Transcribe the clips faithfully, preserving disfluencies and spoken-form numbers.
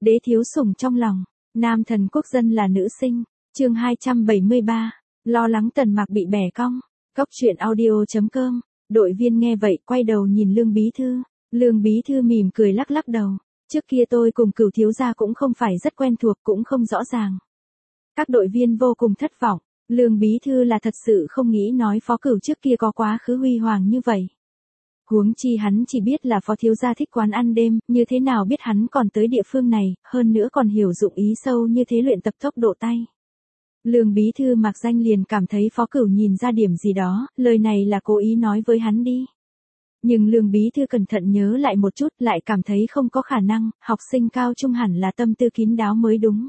Đế thiếu sủng trong lòng, nam thần quốc dân là nữ sinh, chương hai trăm bảy mươi ba, lo lắng Tần Mạc bị bẻ cong, Cóc truyện audio chấm com, đội viên nghe vậy quay đầu nhìn Lương Bí Thư, Lương Bí Thư mỉm cười lắc lắc đầu, trước kia tôi cùng Cửu thiếu gia cũng không phải rất quen thuộc cũng không rõ ràng. Các đội viên vô cùng thất vọng, Lương Bí Thư là thật sự không nghĩ nói Phó Cửu trước kia có quá khứ huy hoàng như vậy. Huống chi hắn chỉ biết là Phó thiếu gia thích quán ăn đêm, như thế nào biết hắn còn tới địa phương này, hơn nữa còn hiểu dụng ý sâu như thế luyện tập tốc độ tay. Lương Bí Thư mặc danh liền cảm thấy Phó Cửu nhìn ra điểm gì đó, lời này là cố ý nói với hắn đi. Nhưng Lương Bí Thư cẩn thận nhớ lại một chút lại cảm thấy không có khả năng, học sinh cao trung hẳn là tâm tư kín đáo mới đúng.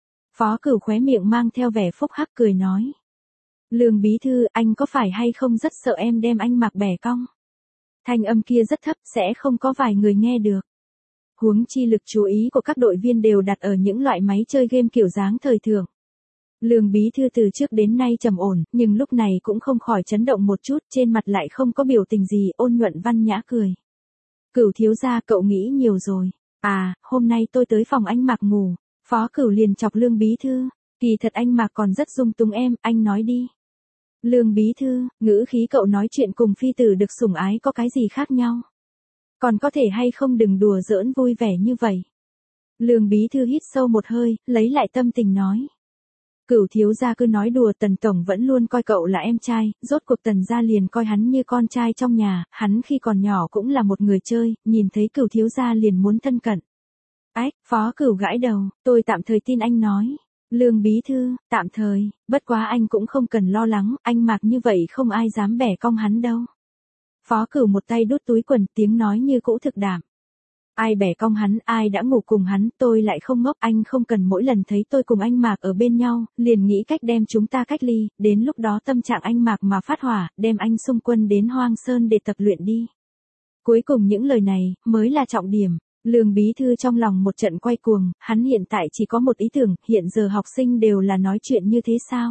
Phó Cửu khóe miệng mang theo vẻ phúc hắc cười nói. Lương Bí Thư, anh có phải hay không rất sợ em đem anh mặc bẻ cong? Thanh âm kia rất thấp sẽ không có vài người nghe được. Huống chi lực chú ý của các đội viên đều đặt ở những loại máy chơi game kiểu dáng thời thượng. Lương Bí Thư từ trước đến nay trầm ổn, nhưng lúc này cũng không khỏi chấn động một chút, trên mặt lại không có biểu tình gì, ôn nhuận văn nhã cười. Cửu thiếu gia, cậu nghĩ nhiều rồi. À, hôm nay tôi tới phòng anh Mạc ngủ. Phó Cửu liền chọc Lương Bí Thư, kỳ thật anh Mạc còn rất dung túng em, anh nói đi. Lương Bí Thư, ngữ khí cậu nói chuyện cùng phi tử được sủng ái có cái gì khác nhau? Còn có thể hay không đừng đùa giỡn vui vẻ như vậy? Lương Bí Thư hít sâu một hơi, lấy lại tâm tình nói. Cửu thiếu gia cứ nói đùa, Tần tổng vẫn luôn coi cậu là em trai, rốt cuộc Tần gia liền coi hắn như con trai trong nhà, hắn khi còn nhỏ cũng là một người chơi, nhìn thấy Cửu thiếu gia liền muốn thân cận. Ách, Phó Cửu gãi đầu, tôi tạm thời tin anh nói. Lương Bí Thư, tạm thời, bất quá anh cũng không cần lo lắng, anh Mạc như vậy không ai dám bẻ cong hắn đâu. Phó Cửu một tay đút túi quần, tiếng nói như cũ thực đạm. Ai bẻ cong hắn, ai đã ngủ cùng hắn, tôi lại không ngốc, anh không cần mỗi lần thấy tôi cùng anh Mạc ở bên nhau, liền nghĩ cách đem chúng ta cách ly, đến lúc đó tâm trạng anh Mạc mà phát hỏa, đem anh xung quân đến Hoang Sơn để tập luyện đi. Cuối cùng những lời này, mới là trọng điểm. Lương Bí Thư trong lòng một trận quay cuồng, hắn hiện tại chỉ có một ý tưởng, hiện giờ học sinh đều là nói chuyện như thế sao?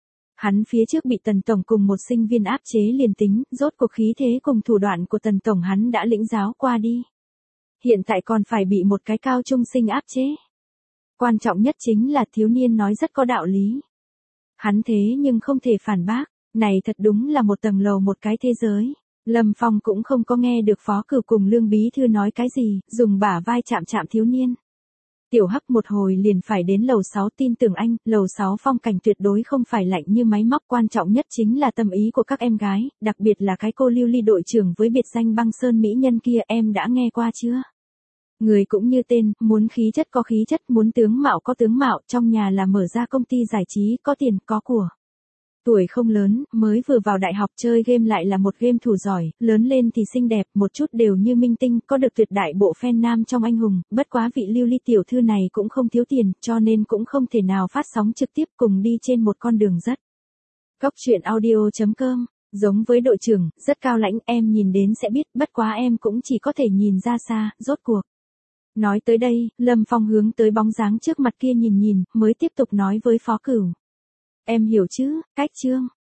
Hắn phía trước bị Tần tổng cùng một sinh viên áp chế liền tính, rốt cuộc khí thế cùng thủ đoạn của Tần tổng hắn đã lĩnh giáo qua đi. Hiện tại còn phải bị một cái cao trung sinh áp chế. Quan trọng nhất chính là thiếu niên nói rất có đạo lý. Hắn thế nhưng không thể phản bác, này thật đúng là một tầng lầu một cái thế giới. Lâm Phong cũng không có nghe được Phó Cửu cùng Lương Bí Thư nói cái gì, dùng bả vai chạm chạm thiếu niên. Tiểu Hắc một hồi liền phải đến lầu sáu, tin tưởng anh, lầu sáu phong cảnh tuyệt đối không phải lạnh như máy móc, quan trọng nhất chính là tâm ý của các em gái, đặc biệt là cái cô Lưu Ly đội trưởng với biệt danh Băng Sơn mỹ nhân kia, em đã nghe qua chưa? Người cũng như tên, muốn khí chất có khí chất, muốn tướng mạo có tướng mạo, trong nhà là mở ra công ty giải trí, có tiền, có của. Tuổi không lớn, mới vừa vào đại học chơi game lại là một game thủ giỏi, lớn lên thì xinh đẹp, một chút đều như minh tinh, có được tuyệt đại bộ fan nam trong anh hùng, bất quá vị Lưu Ly tiểu thư này cũng không thiếu tiền, cho nên cũng không thể nào phát sóng trực tiếp cùng đi trên một con đường rất. Cóc truyện audio chấm com, giống với đội trưởng, rất cao lãnh, em nhìn đến sẽ biết, bất quá em cũng chỉ có thể nhìn ra xa, rốt cuộc. Nói tới đây, Lâm Phong hướng tới bóng dáng trước mặt kia nhìn nhìn, mới tiếp tục nói với Phó Cửu. Em hiểu chứ, cách chương.